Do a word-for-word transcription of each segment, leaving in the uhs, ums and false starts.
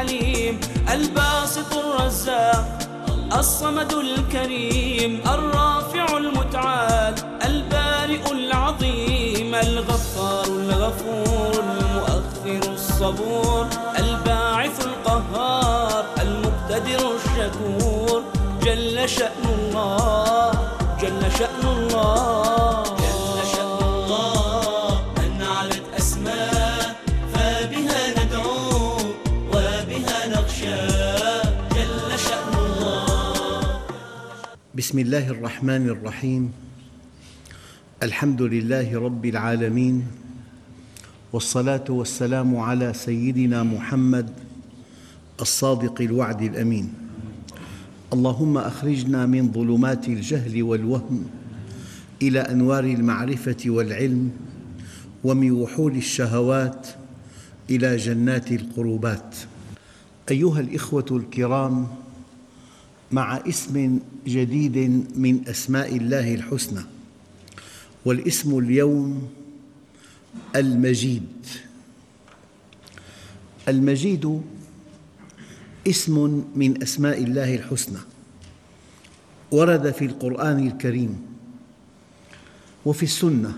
الحليم الباسط الرزاق الصمد الكريم الرافع المتعال البارئ العظيم الغفار الغفور المؤخر الصبور الباعث القهار المقتدر الشكور جل شأن الله جل شأن الله جل شأن الله من علت أسماء فبها ندعو وبها نخشى جل شأن الله. بسم الله الرحمن الرحيم. الحمد لله رب العالمين، والصلاة والسلام على سيدنا محمد الصادق الوعد الأمين. اللهم أخرجنا من ظلمات الجهل والوهم إلى أنوار المعرفة والعلم، ومن وحول الشهوات إلى جنات القربات. أيها الإخوة الكرام، مع اسم جديد من أسماء الله الحسنى، والاسم اليوم المجيد. المجيد اسم من أسماء الله الحسنى، ورد في القرآن الكريم وفي السنة.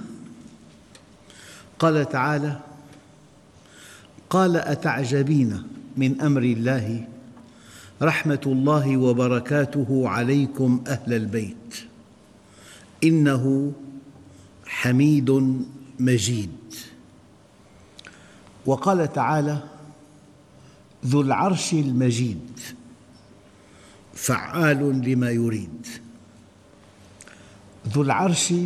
قال تعالى: قال أتعجبين من أمر الله رحمة الله وبركاته عليكم أهل البيت إنه حميد مجيد. وقال تعالى: ذو العرش المجيد فعال لما يريد. ذو العرش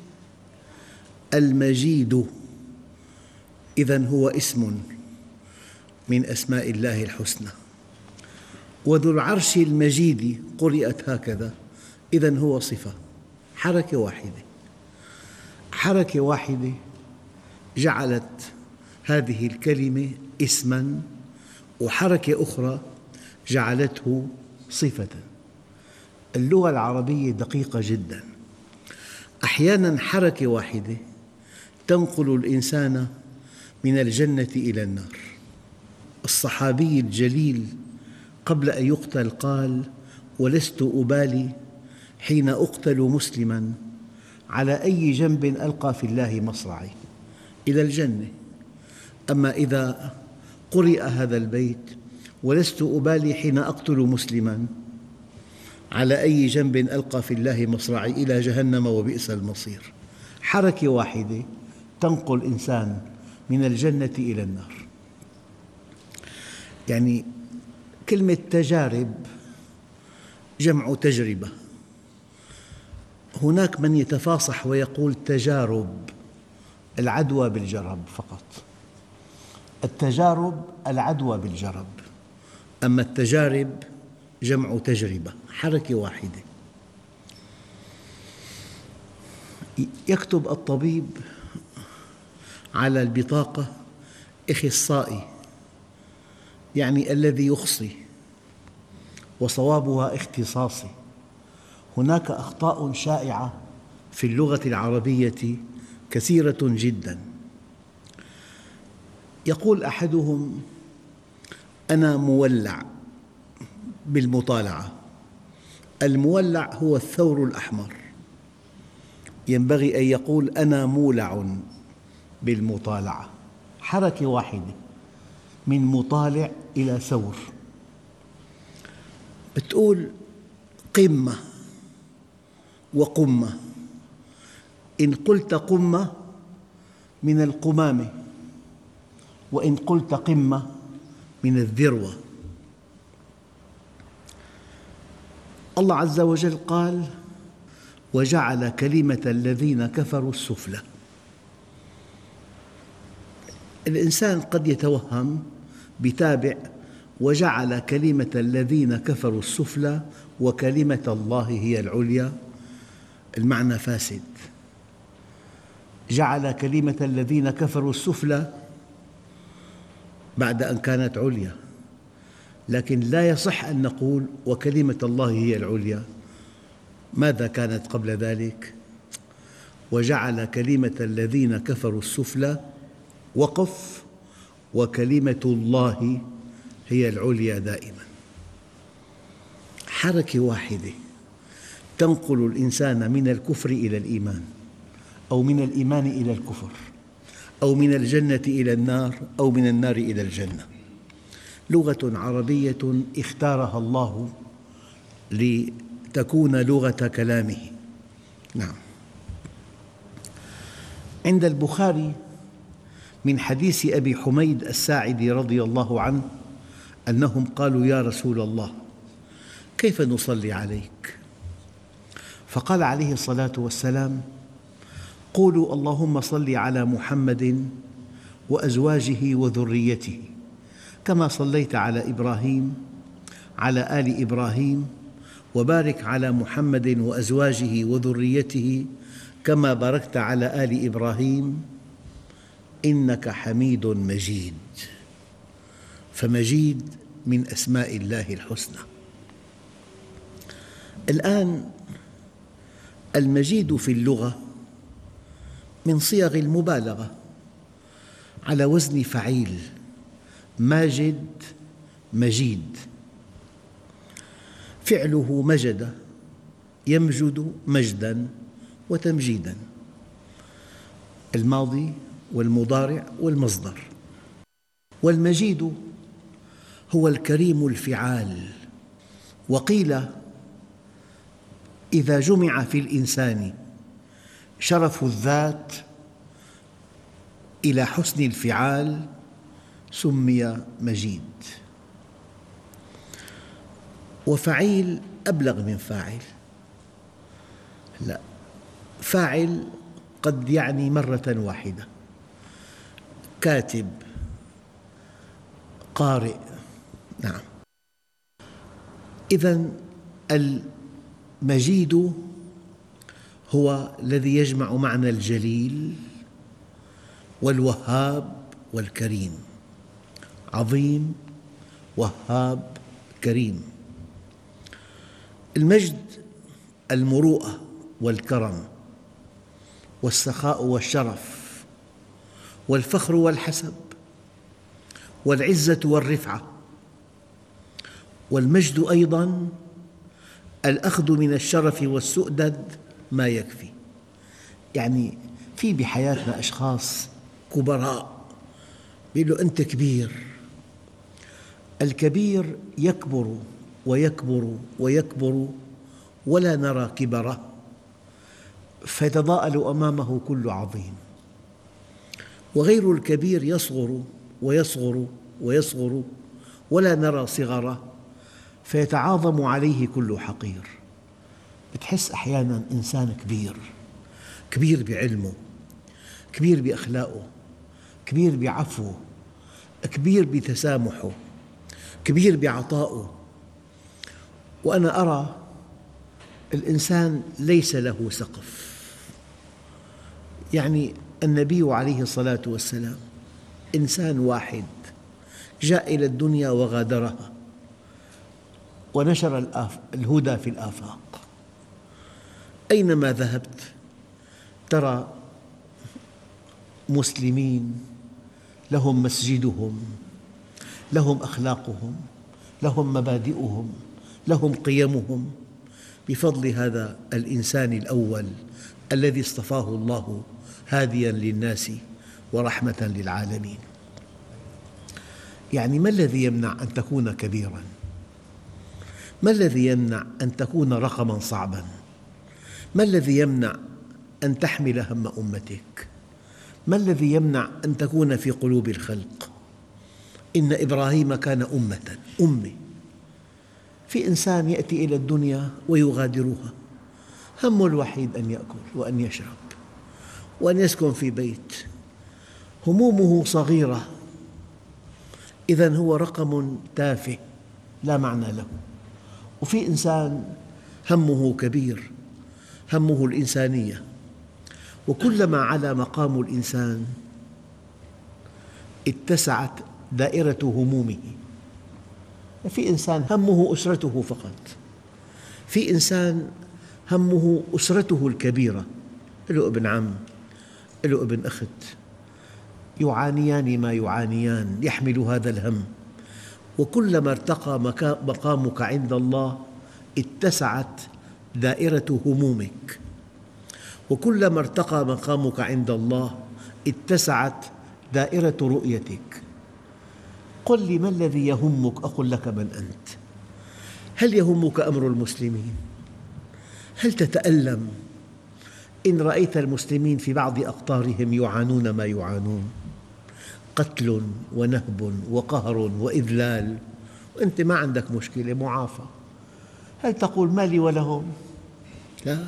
المجيد إذن هو اسم من أسماء الله الحسنى، وذو العرش المجيد قرئت هكذا، إذن هو صفة، حركة واحدة. حركة واحدة جعلت هذه الكلمة اسماً، وحركة أخرى جعلته صفة. اللغة العربية دقيقة جداً. أحياناً حركة واحدة تنقل الإنسان من الجنة إلى النار. الصحابي الجليل قبل أن يقتل قال: ولست أبالي حين أقتل مسلماً على أي جنب ألقى في الله مصرعي، إلى الجنة. أما إذا قرئ هذا البيت: ولست أبالي حين أقتل مسلماً على أي جنب ألقى في الله مصرعي، إلى جهنم وبئس المصير. حركة واحدة تنقل الإنسان من الجنة إلى النار. يعني كلمة تجارب جمع تجربة. هناك من يتفاصح ويقول تجارب العدوى بالجرب فقط. التجارب العدوى بالجرب، أما التجارب جمع تجربة، حركة واحدة. يكتب الطبيب على البطاقة إخصائي، يعني الذي يخصي، وصوابها اختصاصي. هناك أخطاء شائعة في اللغة العربية كثيرة جداً. يقول أحدهم: أنا مولع بالمطالعة. المولع هو الثور الأحمر، ينبغي أن يقول أنا مولع بالمطالعة. حركة واحدة من مطالع إلى ثور. بتقول قمة وقمة، إن قلت قمة من القمامة، وإن قلت قمة من الذروة. الله عز وجل قال: وجعل كلمة الذين كفروا السفلى. الإنسان قد يتوهم بتابع: وجعل كلمة الذين كفروا السفلى وكلمة الله هي العليا. المعنى فاسد. جعل كلمة الذين كفروا السفلى بعد أن كانت عليا، لكن لا يصح أن نقول وكلمة الله هي العليا. ماذا كانت قبل ذلك؟ وجعل كلمة الذين كفروا السفلى وقف وكلمة الله هي العليا دائما. حركة واحدة تنقل الإنسان من الكفر إلى الإيمان، أو من الإيمان إلى الكفر، أو من الجنة إلى النار، أو من النار إلى الجنة. لغة عربية اختارها الله لتكون لغة كلامه. نعم. عند البخاري من حديث أبي حميد الساعدي رضي الله عنه أنهم قالوا: يا رسول الله، كيف نصلي عليك؟ فقال عليه الصلاة والسلام: قولوا اللهم صل على محمد وأزواجه وذريته كما صليت على إبراهيم على آل إبراهيم، وبارك على محمد وأزواجه وذريته كما باركت على آل إبراهيم إنك حميد مجيد. فمجيد من أسماء الله الحسنى. الآن المجيد في اللغة من صيغ المبالغة على وزن فعيل، ماجد مجيد. فعله مجد، يمجد مجداً وتمجيداً، الماضي والمضارع والمصدر. والمجيد هو الكريم الفعال. وقيل إذا جمع في الإنسان شرف الذات إلى حسن الفعال سمي مجيد. وفعيل أبلغ من فاعل. لا، فاعل قد يعني مرة واحدة، كاتب، قارئ. نعم. إذن المجيد هو الذي يجمع معنى الجليل والوهاب والكريم. عظيم، وهاب، كريم. المجد المروءة والكرم والسخاء والشرف والفخر والحسب والعزة والرفعة. والمجد أيضاً الأخذ من الشرف والسؤدد ما يكفي. يعني في بحياتنا أشخاص كبراء يقولوا أنت كبير. الكبير يكبر ويكبر ويكبر ولا نرى كبره، فيتضاءل أمامه كل عظيم. وغير الكبير يصغر ويصغر ويصغر ولا نرى صغره، فيتعاظم عليه كل حقير. بتحس أحياناً إنسان كبير، كبير بعلمه، كبير بأخلاقه، كبير بعفوه، كبير بتسامحه، كبير بعطائه. وأنا أرى الإنسان ليس له سقف. يعني النبي عليه الصلاة والسلام إنسان واحد جاء إلى الدنيا وغادرها ونشر الهدى في الآفاق. أينما ذهبت ترى مسلمين لهم مسجدهم، لهم أخلاقهم، لهم مبادئهم، لهم قيمهم، بفضل هذا الإنسان الأول الذي اصطفاه الله هادياً للناس ورحمة للعالمين. يعني ما الذي يمنع أن تكون كبيراً؟ ما الذي يمنع أن تكون رقماً صعباً؟ ما الذي يمنع أن تحمل هم أمتك؟ ما الذي يمنع أن تكون في قلوب الخلق؟ إن إبراهيم كان أمة، أمة. في إنسان يأتي إلى الدنيا ويغادرها، همه الوحيد أن يأكل وأن يشرب وأن يسكن في بيت، همومه صغيرة، إذن هو رقم تافه لا معنى له. وفي إنسان همه كبير، همه الإنسانية، وكلما علا مقام الإنسان اتسعت دائرة همومه. في إنسان همه أسرته فقط، في إنسان همه أسرته الكبيرة، له ابن عم، له ابن أخت، يعانيان ما يعانيان، يحمل هذا الهم، وكلما ارتقى مقامك عند الله اتسعت دائرة همومك، وكلما ارتقى مقامك عند الله اتسعت دائرة رؤيتك. قل لي ما الذي يهمك أقول لك من أنت. هل يهمك أمر المسلمين؟ هل تتألم إن رأيت المسلمين في بعض أقطارهم يعانون ما يعانون؟ قتل ونهب وقهر وإذلال، وأنت ما عندك مشكلة، معافى. هل تقول ما لي ولهم؟ لا،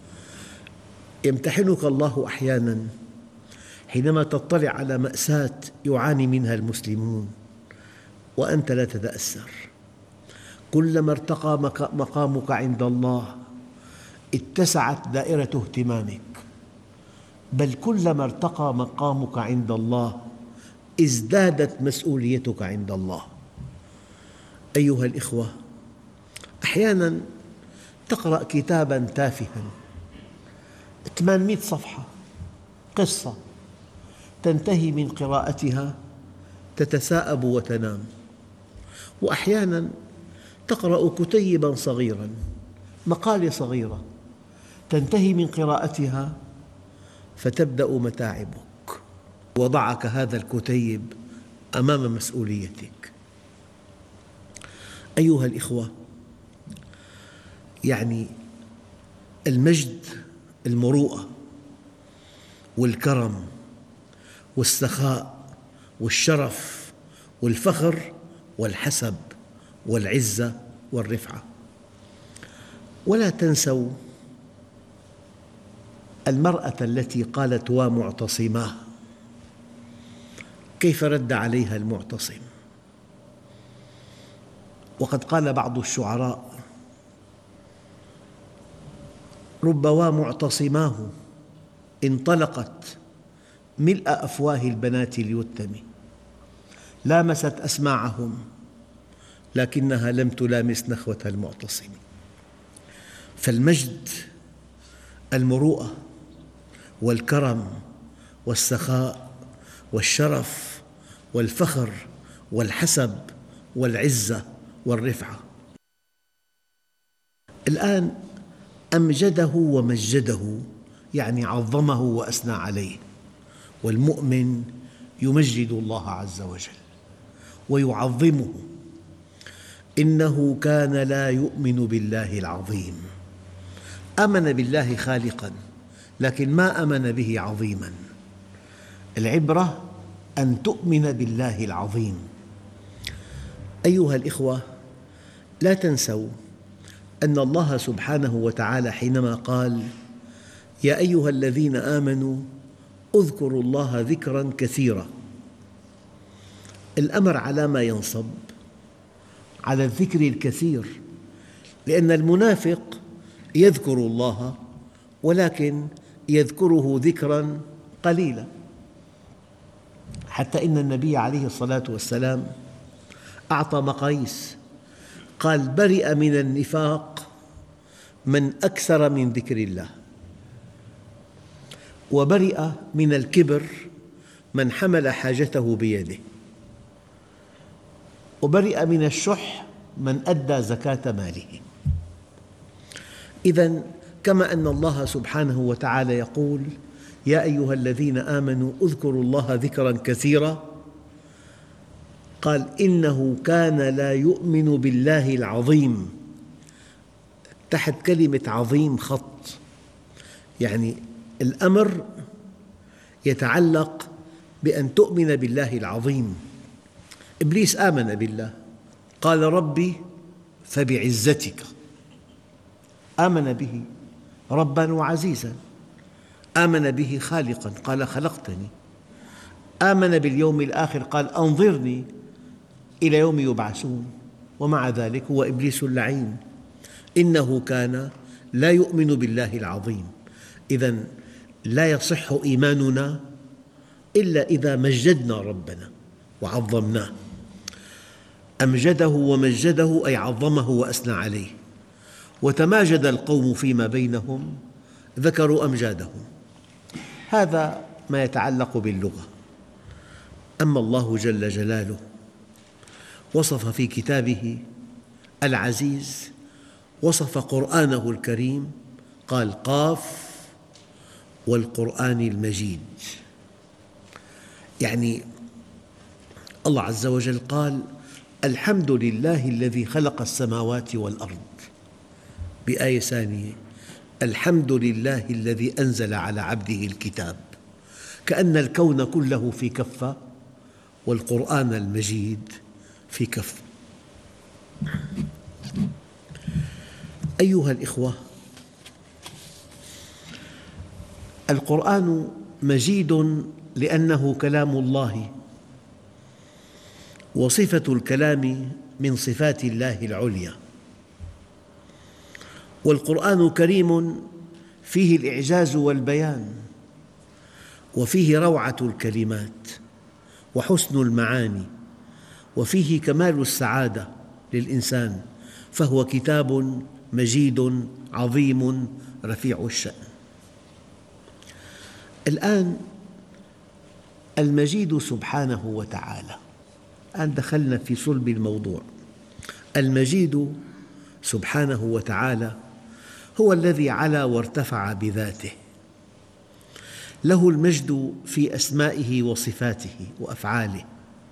يمتحنك الله أحياناً حينما تطلع على مأساة يعاني منها المسلمون وأنت لا تتأثر. كلما ارتقى مقامك عند الله اتسعت دائرة اهتمامك، بل كلما ارتقى مقامك عند الله ازدادت مسؤوليتك عند الله. أيها الإخوة، أحياناً تقرأ كتاباً تافهاً ثمانمئة صفحة، قصة تنتهي من قراءتها تتثاءب وتنام، وأحياناً تقرأ كتيباً صغيراً، مقالة صغيرة تنتهي من قراءتها فتبدأ متاعبك. وضعك هذا الكتيب أمام مسؤوليتك. أيها الإخوة، يعني المجد، المروءة والكرم والسخاء والشرف والفخر والحسب والعزة والرفعة. ولا تنسوا المرأة التي قالت ومعتصماه، كيف رد عليها المعتصم. وقد قال بعض الشعراء: رب ومعتصماه انطلقت ملء أفواه البنات اليتم، لامست أسماعهم لكنها لم تلامس نخوة المعتصم. فالمجد، المروءة والكرم والسخاء والشرف والفخر والحسب والعزة والرفعة. الآن أمجده ومجده، يعني عظمه وأثنى عليه. والمؤمن يمجد الله عز وجل ويعظمه. إنه كان لا يؤمن بالله العظيم. آمن بالله خالقاً لكن ما آمن به عظيماً. العبرة أن تؤمن بالله العظيم. أيها الإخوة، لا تنسوا أن الله سبحانه وتعالى حينما قال: يا أيها الذين آمنوا اذكروا الله ذكراً كثيراً، الأمر على ما ينصب على الذكر الكثير، لأن المنافق يذكر الله ولكن يذكره ذكراً قليلاً. حتى إن النبي عليه الصلاة والسلام أعطى مقاييس، قال: برئ من النفاق من أكثر من ذكر الله، وبرئ من الكبر من حمل حاجته بيده، وبرئ من الشح من أدى زكاة ماله. إذن كما أن الله سبحانه وتعالى يقول: يا أيها الذين آمنوا اذكروا الله ذكراً كثيراً، قال: إنه كان لا يؤمن بالله العظيم. تحت كلمة عظيم خط، يعني الأمر يتعلق بأن تؤمن بالله العظيم. إبليس آمن بالله، قال: ربي فبعزتك. آمن به رباً وعزيزاً، آمن به خالقاً، قال: خلقتني. آمن باليوم الآخر، قال: أنظرني إلى يوم يبعثون. ومع ذلك هو إبليس اللعين. إنه كان لا يؤمن بالله العظيم. إذن لا يصح إيماننا إلا إذا مجدنا ربنا وعظمناه. أمجده ومجده أي عظمه وأثنى عليه. وتماجد القوم فيما بينهم ذكروا أمجادهم. هذا ما يتعلق باللغة. أما الله جل جلاله وصف في كتابه العزيز، وصف قرآنه الكريم، قال: قاف والقرآن المجيد. يعني الله عز وجل قال: الحمد لله الذي خلق السماوات والأرض. بآية ثانية: الحمد لله الذي أنزل على عبده الكتاب. كأن الكون كله في كفة والقرآن المجيد في كفة. أيها الإخوة، القرآن مجيد لأنه كلام الله، وصفة الكلام من صفات الله العليا. والقرآن كريم فيه الإعجاز والبيان، وفيه روعة الكلمات وحسن المعاني، وفيه كمال السعادة للإنسان، فهو كتاب مجيد عظيم رفيع الشأن. الآن المجيد سبحانه وتعالى، الآن دخلنا في صلب الموضوع. المجيد سبحانه وتعالى هو الذي علا وارتفع بذاته، له المجد في أسمائه وصفاته وأفعاله.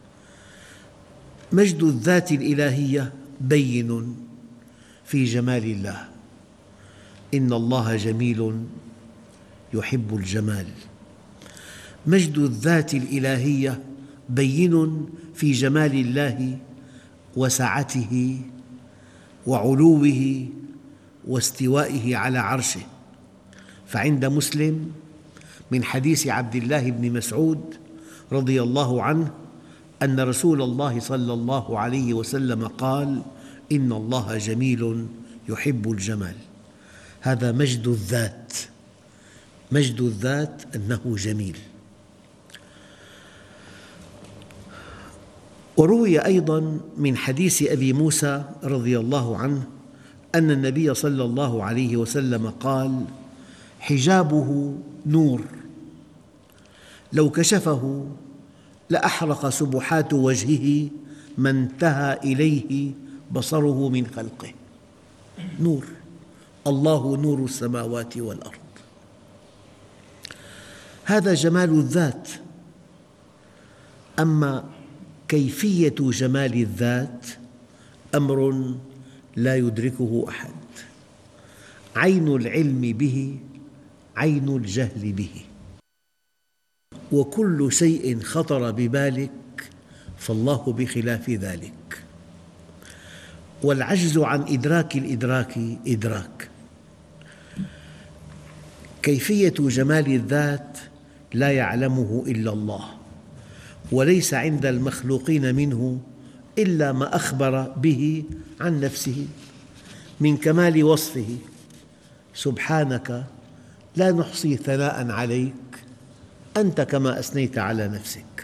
مجد الذات الإلهية بين في جمال الله، إن الله جميل يحب الجمال. مجد الذات الإلهية بين في جمال الله وسعته وعلوه واستوائه على عرشه. فعند مسلم من حديث عبد الله بن مسعود رضي الله عنه أن رسول الله صلى الله عليه وسلم قال: إن الله جميل يحب الجمال. هذا مجد الذات، مجد الذات أنه جميل. وروي أيضاً من حديث أبي موسى رضي الله عنه أن النبي صلى الله عليه وسلم قال: حجابه نور، لو كشفه لأحرق سبحات وجهه ما انتهى إليه بصره من خلقه. نور، الله نور السماوات والأرض. هذا جمال الذات. أما كيفية جمال الذات أمر لا يدركه أحد. عين العلم به عين الجهل به، وكل شيء خطر ببالك فالله بخلاف ذلك. والعجز عن إدراك الإدراك إدراك. كيفية جمال الذات لا يعلمه إلا الله، وليس عند المخلوقين منه إلا ما أخبر به عن نفسه من كمال وصفه. سبحانك لا نحصي ثناء عليك أنت كما أثنيت على نفسك.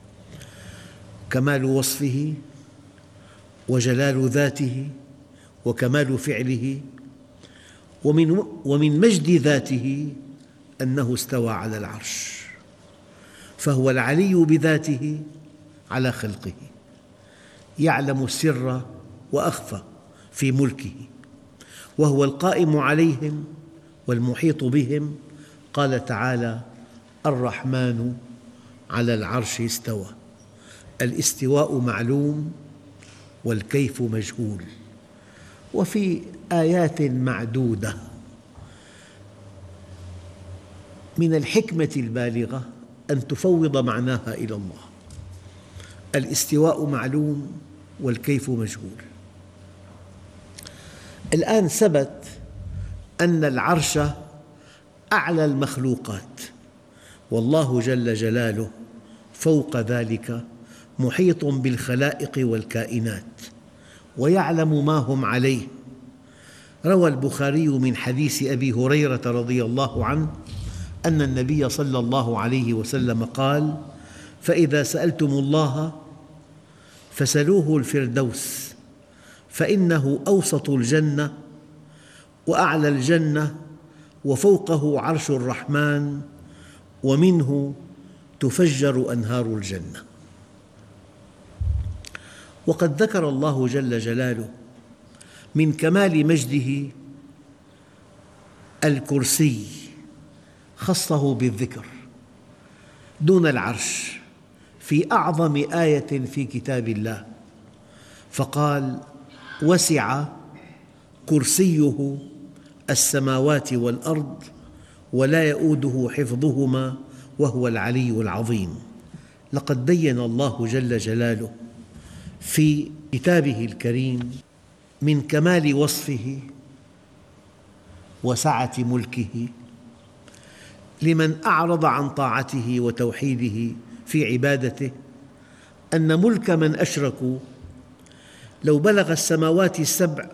كمال وصفه وجلال ذاته وكمال فعله. ومن ومن مجد ذاته أنه استوى على العرش، فهو العلي بذاته على خلقه، يعلم السر وأخفى في ملكه، وهو القائم عليهم والمحيط بهم. قال تعالى: الرحمن على العرش استوى. الاستواء معلوم والكيف مجهول. وفي آيات معدودة من الحكمة البالغة أن تفوض معناها إلى الله. الاستواء معلوم والكيف مجهول. الآن ثبت أن العرش أعلى المخلوقات، والله جل جلاله فوق ذلك محيط بالخلائق والكائنات ويعلم ما هم عليه. روى البخاري من حديث أبي هريرة رضي الله عنه أن النبي صلى الله عليه وسلم قال: فإذا سألتم الله فسلوه الفردوس، فإنه أوسط الجنة وأعلى الجنة وفوقه عرش الرحمن ومنه تفجر أنهار الجنة. وقد ذكر الله جل جلاله من كمال مجده الكرسي، خصه بالذكر دون العرش في أعظم آية في كتاب الله، فقال: وسع كرسيه السماوات والأرض ولا يؤوده حفظهما وهو العلي العظيم. لقد بين الله جل جلاله في كتابه الكريم من كمال وصفه وسعة ملكه لمن أعرض عن طاعته وتوحيده في عبادته أن ملك من أشركوا لو بلغ السماوات السبع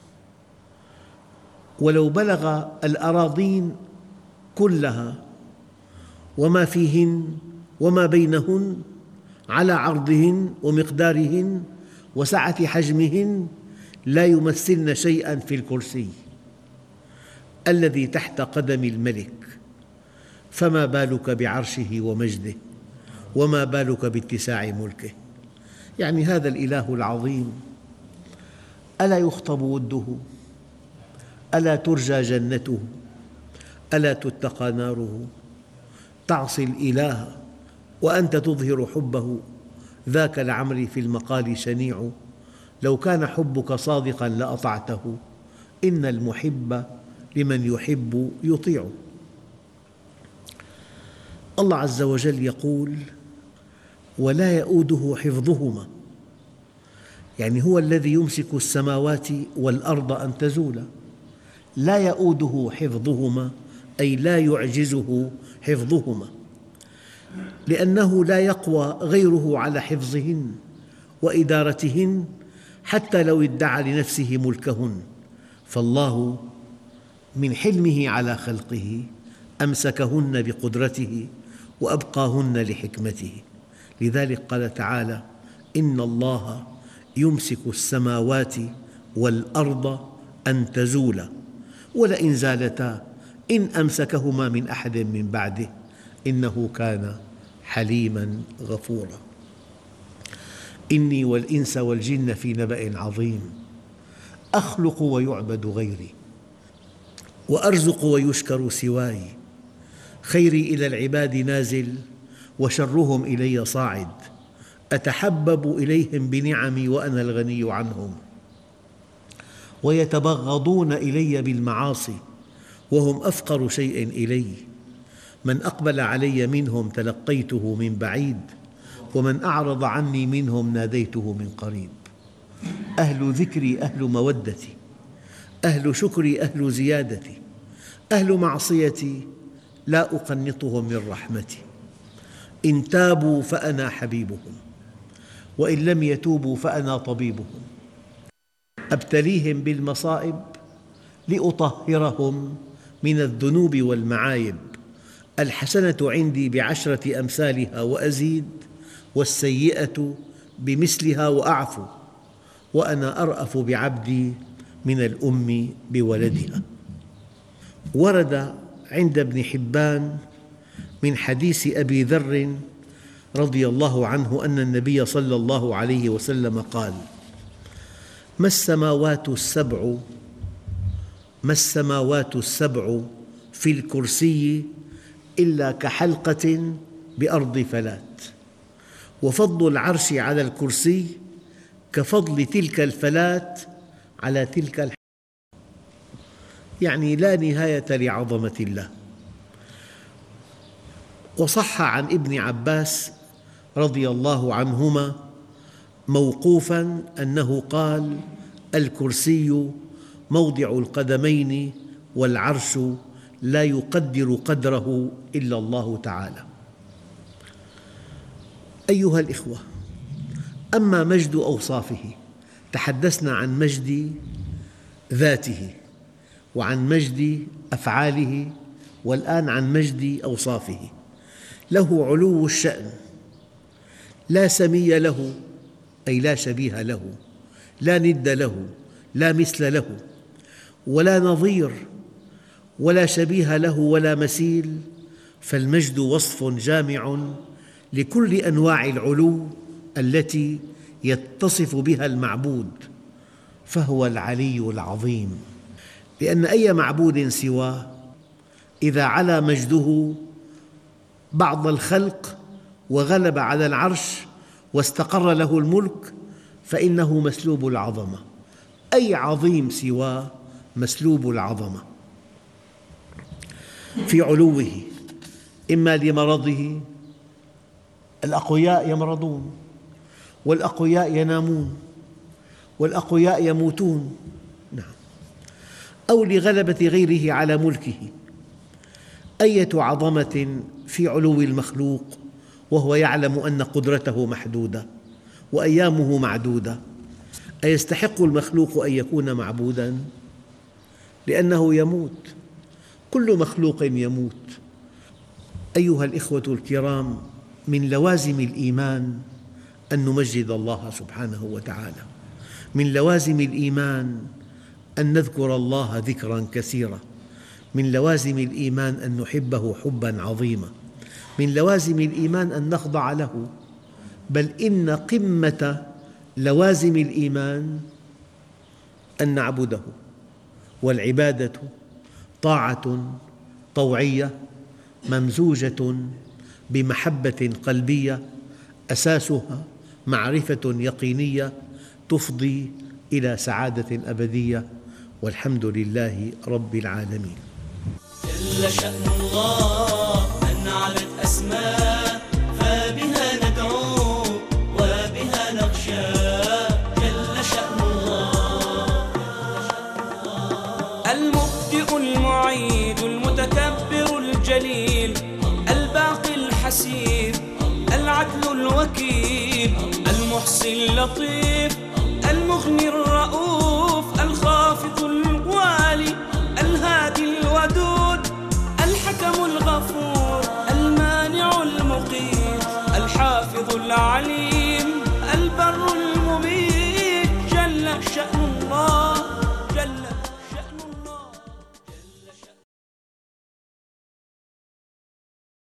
ولو بلغ الأراضين كلها وما فيهن وما بينهن على عرضهن ومقدارهن وسعة حجمهن لا يمثلن شيئا في الكرسي الذي تحت قدم الملك، فما بالك بعرشه ومجده، وما بالك باتساع ملكه. يعني هذا الإله العظيم ألا يخطب وده؟ ألا ترجى جنته؟ ألا تتقى ناره؟ تعصي الإله وأنت تظهر حبه، ذاك العمر في المقال شنيع، لو كان حبك صادقا لأطعته، إن المحب لمن يحب يطيع. الله عز وجل يقول: ولا يؤوده حفظهما، يعني هو الذي يمسك السماوات والأرض أن تزولا، لا يؤوده حفظهما أي لا يعجزه حفظهما، لأنه لا يقوى غيره على حفظهن وإدارتهن حتى لو ادعى لنفسه ملكهن، فالله من حلمه على خلقه أمسكهن بقدرته وأبقاهن لحكمته. لذلك قال تعالى: إن الله يمسك السماوات والأرض أن تزولا ولئن زالتا إن أمسكهما من أحد من بعده إنه كان حليما غفورا. إني والإنس والجن في نبأ عظيم، أخلق ويعبد غيري وأرزق ويشكر سواي، خيري إلى العباد نازل وشرهم إلي صاعد، أتحبب إليهم بنعمي وأنا الغني عنهم، ويتبغضون إلي بالمعاصي وهم أفقر شيء إلي، من أقبل علي منهم تلقيته من بعيد ومن أعرض عني منهم ناديته من قريب. أهل ذكري أهل مودتي، أهل شكري أهل زيادتي، أهل معصيتي لا أقنطهم من رحمتي، إن تابوا فأنا حبيبهم وإن لم يتوبوا فأنا طبيبهم، أبتليهم بالمصائب لأطهرهم من الذنوب والمعايب، الحسنة عندي بعشرة أمثالها وأزيد، والسيئة بمثلها وأعفو، وأنا أرأف بعبدي من الأم بولدها. ورد عند ابن حبان من حديث أبي ذر رضي الله عنه أن النبي صلى الله عليه وسلم قال: ما السماوات السبع ما السماوات السبع في الكرسي إلا كحلقة بأرض فلات، وفضل العرش على الكرسي كفضل تلك الفلات على تلك الحلقة، يعني لا نهاية لعظمة الله. وصح عن ابن عباس رضي الله عنهما موقوفاً أنه قال: الكرسي موضع القدمين والعرش لا يقدر قدره إلا الله تعالى. أيها الإخوة، أما مجد أوصافه، تحدثنا عن مجد ذاته وعن مجد أفعاله والآن عن مجد أوصافه. له علو الشأن، لا سمي له أي لا شبيه له، لا ند له، لا مثل له، ولا نظير، ولا شبيه له ولا مثيل، فالمجد وصف جامع لكل أنواع العلو التي يتصف بها المعبود، فهو العلي العظيم. لأن أي معبود سواه إذا علا مجده بعض الخلق وغلب على العرش واستقر له الملك فإنه مسلوب العظمة. أي عظيم سواه مسلوب العظمة في علوه، إما لمرضه، الأقوياء يمرضون والأقوياء ينامون والأقوياء يموتون، نعم، أو لغلبة غيره على ملكه. أية عظمة في علو المخلوق وهو يعلم أن قدرته محدودة وأيامه معدودة. أيستحق المخلوق أن يكون معبوداً؟ لأنه يموت، كل مخلوق يموت. أيها الإخوة الكرام، من لوازم الإيمان أن نمجد الله سبحانه وتعالى، من لوازم الإيمان أن نذكر الله ذكراً كثيراً، من لوازم الإيمان أن نحبه حباً عظيماً، من لوازم الإيمان أن نخضع له. بل إن قمة لوازم الإيمان أن نعبده، والعبادة طاعة طوعية ممزوجة بمحبة قلبية أساسها معرفة يقينية تفضي إلى سعادة أبدية، والحمد لله رب العالمين. جل شأن الله من علت أسماء، فبها ندعو وبها نخشى. جل شأن الله المبدئ المعيد المتكبر الجليل الباقي الحسيب العدل الوكيل المحصي اللطيف المغني الرؤوف الخافض الوالي الهادي الودود الحكم الغفور المانع المقيت الحافظ العليم